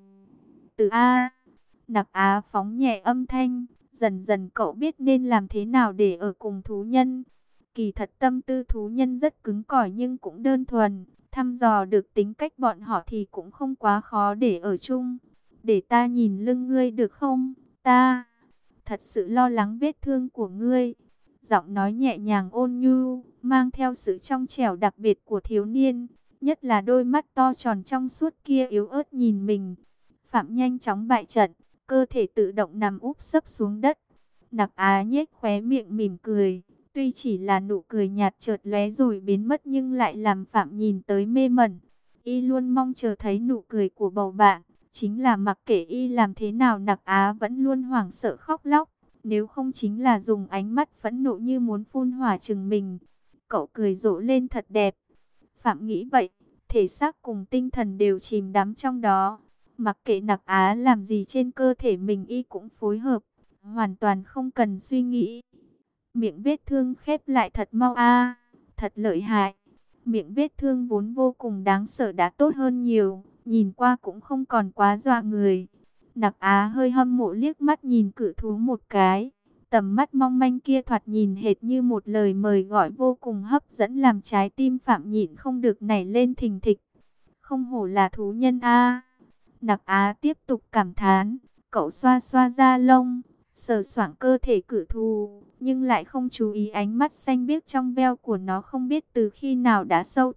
tử A. Nặc Á phóng nhẹ âm thanh, dần dần cậu biết nên làm thế nào để ở cùng thú nhân. Kỳ thật tâm tư thú nhân rất cứng cỏi nhưng cũng đơn thuần, thăm dò được tính cách bọn họ thì cũng không quá khó để ở chung. Để ta nhìn lưng ngươi được không? Ta thật sự lo lắng vết thương của ngươi. Giọng nói nhẹ nhàng ôn nhu, mang theo sự trong trẻo đặc biệt của thiếu niên, nhất là đôi mắt to tròn trong suốt kia yếu ớt nhìn mình. Phạm nhanh chóng bại trận, cơ thể tự động nằm úp sấp xuống đất. Nặc Á nhếch khóe miệng mỉm cười, tuy chỉ là nụ cười nhạt chợt lóe rồi biến mất nhưng lại làm Phạm nhìn tới mê mẩn. Y luôn mong chờ thấy nụ cười của bầu bạn, chính là mặc kệ y làm thế nào Nặc Á vẫn luôn hoảng sợ khóc lóc, nếu không chính là dùng ánh mắt phẫn nộ như muốn phun hỏa chừng mình. Cậu cười rộ lên thật đẹp. Phạm nghĩ vậy, thể xác cùng tinh thần đều chìm đắm trong đó. Mặc kệ Nặc Á làm gì trên cơ thể mình y cũng phối hợp, hoàn toàn không cần suy nghĩ. Miệng vết thương khép lại thật mau a, thật lợi hại. Miệng vết thương vốn vô cùng đáng sợ đã tốt hơn nhiều, nhìn qua cũng không còn quá dọa người. Nặc Á hơi hâm mộ liếc mắt nhìn cự thú một cái. Tầm mắt mong manh kia thoạt nhìn hệt như một lời mời gọi vô cùng hấp dẫn làm trái tim Phạm nhịn không được nảy lên thình thịch. Không hổ là thú nhân a. Nặc Á tiếp tục cảm thán, cậu xoa xoa da lông, sờ soạng cơ thể cự thú, nhưng lại không chú ý ánh mắt xanh biếc trong veo của nó không biết từ khi nào đã sâu thẳm,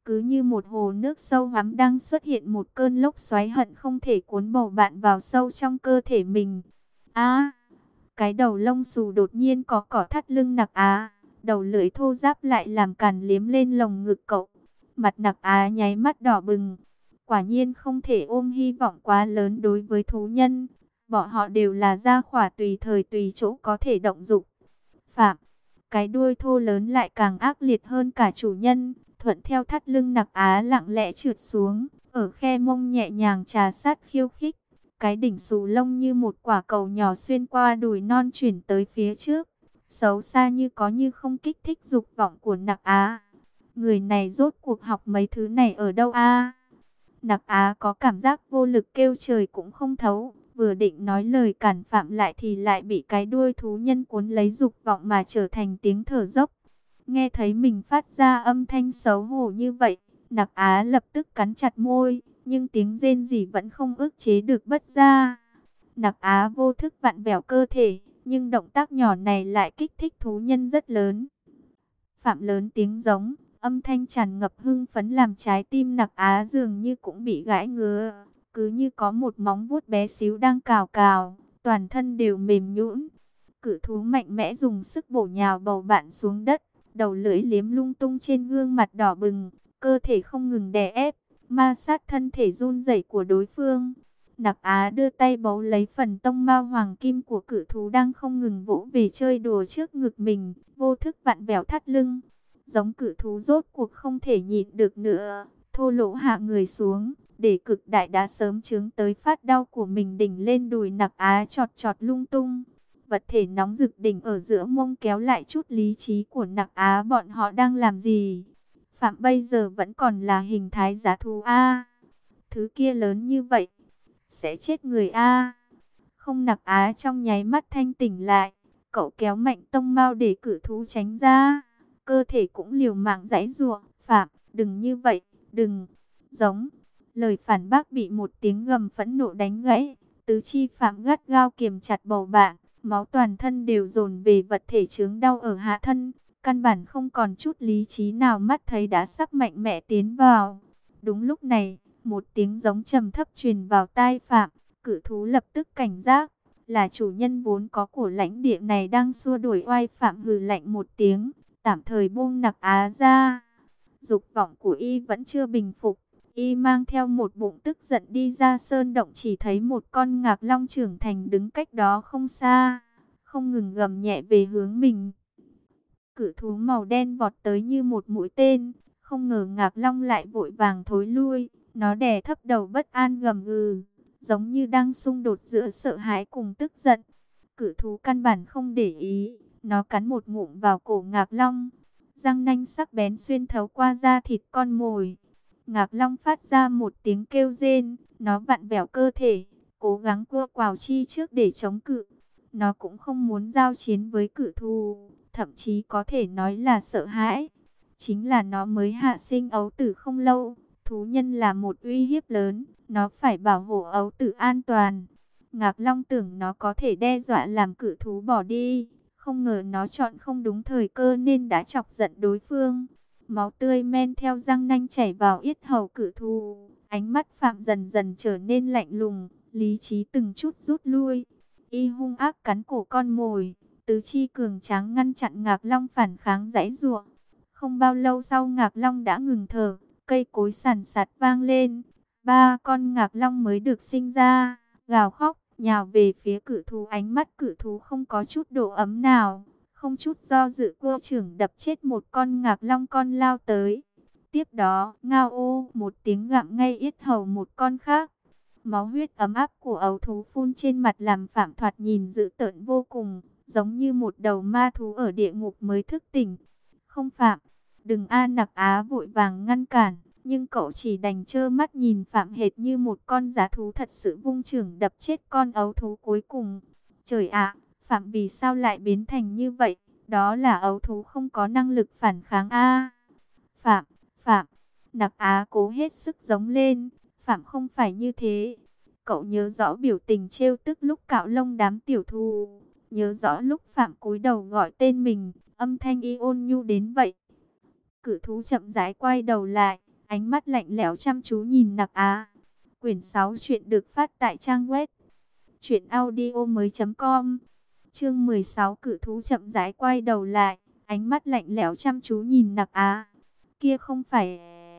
Cứ như một hồ nước sâu hoắm đang xuất hiện một cơn lốc xoáy hận không thể cuốn bầu bạn vào sâu trong cơ thể mình. A, cái đầu lông xù đột nhiên có cỏ thắt lưng Nặc Á, đầu lưỡi thô ráp lại làm càn liếm lên lồng ngực cậu. Mặt Nặc Á nháy mắt đỏ bừng. Quả nhiên không thể ôm hy vọng quá lớn đối với thú nhân. Bọn họ đều là gia khỏa tùy thời tùy chỗ có thể động dụng. Phạm, cái đuôi thô lớn lại càng ác liệt hơn cả chủ nhân, thuận theo thắt lưng Nặc Á lặng lẽ trượt xuống, ở khe mông nhẹ nhàng trà sát khiêu khích. Cái đỉnh xù lông như một quả cầu nhỏ xuyên qua đùi non chuyển tới phía trước, xấu xa như có như không kích thích dục vọng của Nặc Á. Người này rốt cuộc học mấy thứ này ở đâu a? Nặc Á có cảm giác vô lực kêu trời cũng không thấu, vừa định nói lời cản Phạm lại thì lại bị cái đuôi thú nhân cuốn lấy dục vọng mà trở thành tiếng thở dốc. Nghe thấy mình phát ra âm thanh xấu hổ như vậy, Nặc Á lập tức cắn chặt môi, nhưng tiếng rên rỉ vẫn không ức chế được bật ra. Nặc Á vô thức vặn vẹo cơ thể, nhưng động tác nhỏ này lại kích thích thú nhân rất lớn. Phạm lớn tiếng giống, âm thanh tràn ngập hưng phấn làm trái tim Nặc Á dường như cũng bị gãi ngứa, cứ như có một móng vuốt bé xíu đang cào cào, toàn thân đều mềm nhũn. Cự thú mạnh mẽ dùng sức bổ nhào bầu bạn xuống đất, đầu lưỡi liếm lung tung trên gương mặt đỏ bừng, cơ thể không ngừng đè ép, ma sát thân thể run rẩy của đối phương. Nặc Á đưa tay bấu lấy phần tông mao hoàng kim của cự thú đang không ngừng vỗ về chơi đùa trước ngực mình, vô thức vặn vẹo thắt lưng. Giống cự thú rốt cuộc không thể nhịn được nữa, thô lỗ hạ người xuống, để cực đại đã sớm chướng tới phát đau của mình đỉnh lên đùi Nặc Á chọt chọt lung tung. Vật thể nóng rực đỉnh ở giữa mông kéo lại chút lý trí của Nặc Á. Bọn họ đang làm gì? Phạm bây giờ vẫn còn là hình thái giá thú A. Thứ kia lớn như vậy, sẽ chết người A. Không, Nặc Á trong nháy mắt thanh tỉnh lại. Cậu kéo mạnh tông mao để cự thú tránh ra. Cơ thể cũng liều mạng giãy giụa. Phạm, đừng như vậy, đừng. Giống. Lời phản bác bị một tiếng gầm phẫn nộ đánh gãy. Tứ chi Phạm gắt gao kiềm chặt bầu bạn. Máu toàn thân đều dồn về vật thể chướng đau ở hạ thân. Căn bản không còn chút lý trí nào, mắt thấy đã sắp mạnh mẽ tiến vào. Đúng lúc này, một tiếng giống trầm thấp truyền vào tai Phạm. Cự thú lập tức cảnh giác. Là chủ nhân vốn có của lãnh địa này đang xua đuổi oai Phạm hừ lạnh một tiếng, tạm thời buông Nặc Á ra. Dục vọng của y vẫn chưa bình phục. Y mang theo một bụng tức giận đi ra sơn động, chỉ thấy một con ngạc long trưởng thành đứng cách đó không xa, không ngừng gầm nhẹ về hướng mình. Cự thú màu đen vọt tới như một mũi tên, không ngờ ngạc long lại vội vàng thối lui. Nó đè thấp đầu bất an gầm gừ, giống như đang xung đột giữa sợ hãi cùng tức giận. Cự thú căn bản không để ý, nó cắn một ngụm vào cổ ngạc long, răng nanh sắc bén xuyên thấu qua da thịt con mồi. Ngạc long phát ra một tiếng kêu rên, nó vặn vẹo cơ thể, cố gắng cua quào chi trước để chống cự. Nó cũng không muốn giao chiến với cự thú, thậm chí có thể nói là sợ hãi. Chính là nó mới hạ sinh ấu tử không lâu, thú nhân là một uy hiếp lớn, nó phải bảo hộ ấu tử an toàn. Ngạc long tưởng nó có thể đe dọa làm cự thú bỏ đi, không ngờ nó chọn không đúng thời cơ nên đã chọc giận đối phương. Máu tươi men theo răng nanh chảy vào yết hầu cự thú. Ánh mắt Phạm dần dần trở nên lạnh lùng, lý trí từng chút rút lui. Y hung ác cắn cổ con mồi, tứ chi cường tráng ngăn chặn ngạc long phản kháng giãy giụa. Không bao lâu sau ngạc long đã ngừng thở, cây cối sàn sạt vang lên. Ba con ngạc long mới được sinh ra, gào khóc, nhào về phía cự thú. Ánh mắt cự thú không có chút độ ấm nào, không chút do dự cua trưởng đập chết một con ngạc long con lao tới. Tiếp đó, ngao ô một tiếng gặm ngay yết hầu một con khác. Máu huyết ấm áp của ấu thú phun trên mặt làm Phạm thoạt nhìn dữ tợn vô cùng, giống như một đầu ma thú ở địa ngục mới thức tỉnh. Không Phạm, đừng a. Nặc Á vội vàng ngăn cản, nhưng cậu chỉ đành trơ mắt nhìn Phạm hệt như một con dã thú thật sự vung chưởng đập chết con ấu thú cuối cùng. Trời ạ, Phạm vì sao lại biến thành như vậy? Đó là ấu thú không có năng lực phản kháng a. Phạm, Phạm, Nặc Á cố hết sức giống lên. Phạm không phải như thế. Cậu nhớ rõ biểu tình trêu tức lúc cạo lông đám tiểu thú, nhớ rõ lúc Phạm cúi đầu gọi tên mình, âm thanh y ôn nhu đến vậy. Cự thú chậm rãi quay đầu lại, ánh mắt lạnh lẽo chăm chú nhìn Nặc Á. Quyển sáu chuyện được phát tại trang web truyện audio mới.com. Chương mười sáu, cự thú chậm rãi quay đầu lại, ánh mắt lạnh lẽo chăm chú nhìn Nặc Á. Kia không phải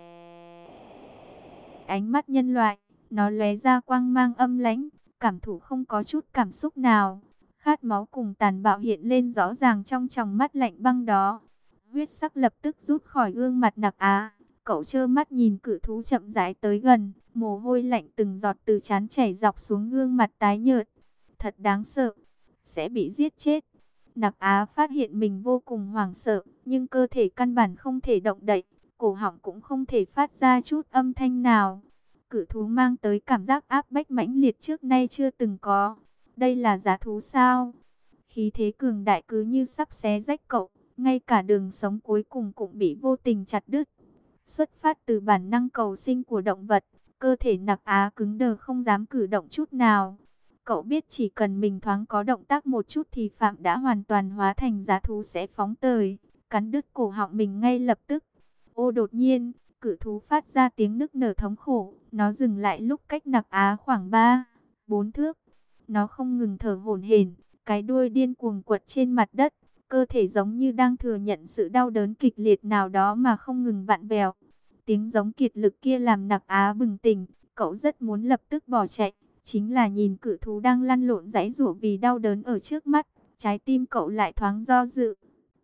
ánh mắt nhân loại, nó lóe ra quang mang âm lãnh, cảm thụ không có chút cảm xúc nào. Khát máu cùng tàn bạo hiện lên rõ ràng trong tròng mắt lạnh băng đó. Huyết sắc lập tức rút khỏi gương mặt Nặc Á. Cậu trơ mắt nhìn cự thú chậm rãi tới gần, mồ hôi lạnh từng giọt từ trán chảy dọc xuống gương mặt tái nhợt. Thật đáng sợ, sẽ bị giết chết. Nặc Á phát hiện mình vô cùng hoảng sợ, nhưng cơ thể căn bản không thể động đậy, cổ họng cũng không thể phát ra chút âm thanh nào. Cự thú mang tới cảm giác áp bách mãnh liệt trước nay chưa từng có. Đây là giá thú sao? Khí thế cường đại cứ như sắp xé rách cậu, ngay cả đường sống cuối cùng cũng bị vô tình chặt đứt. Xuất phát từ bản năng cầu sinh của động vật, cơ thể Nặc Á cứng đờ không dám cử động chút nào. Cậu biết chỉ cần mình thoáng có động tác một chút thì Phạm đã hoàn toàn hóa thành giá thú sẽ phóng tới, cắn đứt cổ họng mình ngay lập tức. Ô đột nhiên, cự thú phát ra tiếng nức nở thống khổ, nó dừng lại lúc cách Nặc Á khoảng ba, bốn thước. Nó không ngừng thở hổn hển, cái đuôi điên cuồng quật trên mặt đất, cơ thể giống như đang thừa nhận sự đau đớn kịch liệt nào đó mà không ngừng vặn vẹo. Tiếng giống kiệt lực kia làm Nặc Á bừng tỉnh, cậu rất muốn lập tức bỏ chạy, chính là nhìn cự thú đang lăn lộn giãy giụa vì đau đớn ở trước mắt, trái tim cậu lại thoáng do dự.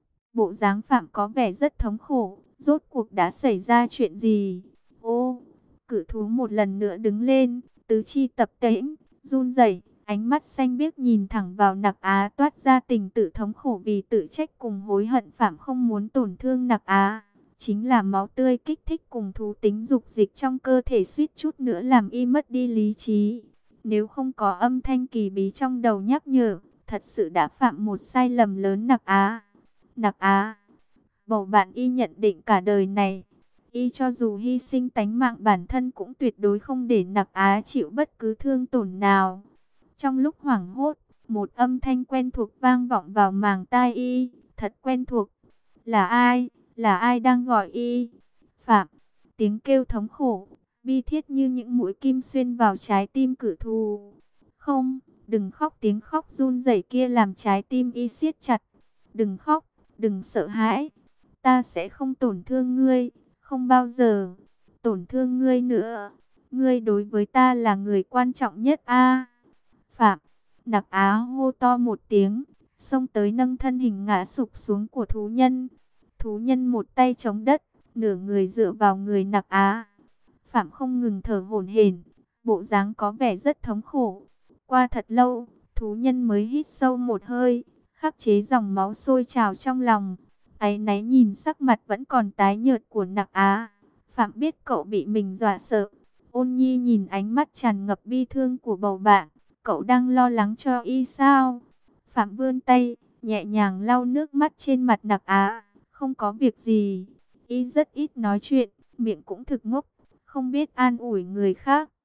Bộ dáng Phạm có vẻ rất thống khổ, rốt cuộc đã xảy ra chuyện gì? Ô, cự thú một lần nữa đứng lên, tứ chi tập tễnh, run rẩy, ánh mắt xanh biếc nhìn thẳng vào Nặc Á, toát ra tình tự thống khổ vì tự trách cùng hối hận. Phạm không muốn tổn thương Nặc Á, chính là máu tươi kích thích cùng thú tính dục dịch trong cơ thể suýt chút nữa làm y mất đi lý trí. Nếu không có âm thanh kỳ bí trong đầu nhắc nhở, thật sự đã phạm một sai lầm lớn. Nặc Á, Nặc Á, bầu bạn y nhận định cả đời này, y cho dù hy sinh tánh mạng bản thân cũng tuyệt đối không để Nặc Á chịu bất cứ thương tổn nào. Trong lúc hoảng hốt, một âm thanh quen thuộc vang vọng vào màng tai y, thật quen thuộc. Là ai? Là ai đang gọi y? Phạm. Tiếng kêu thống khổ, bi thiết như những mũi kim xuyên vào trái tim cự thú. Không, đừng khóc. Tiếng khóc run rẩy kia làm trái tim y siết chặt. Đừng khóc, đừng sợ hãi. Ta sẽ không tổn thương ngươi, không bao giờ tổn thương ngươi nữa. Ngươi đối với ta là người quan trọng nhất a. Phạm. Nặc Á hô to một tiếng, xông tới nâng thân hình ngã sụp xuống của thú nhân. Thú nhân một tay chống đất, nửa người dựa vào người Nặc Á. Phạm không ngừng thở hổn hển, bộ dáng có vẻ rất thống khổ. Qua thật lâu, thú nhân mới hít sâu một hơi, khắc chế dòng máu sôi trào trong lòng. Áy náy nhìn sắc mặt vẫn còn tái nhợt của Nặc Á, Phạm biết cậu bị mình dọa sợ. Ôn Nhi nhìn ánh mắt tràn ngập bi thương của bầu bạn, cậu đang lo lắng cho y sao? Phạm vươn tay, nhẹ nhàng lau nước mắt trên mặt Nặc Á. Không có việc gì. Y rất ít nói chuyện, miệng cũng thực ngốc, không biết an ủi người khác.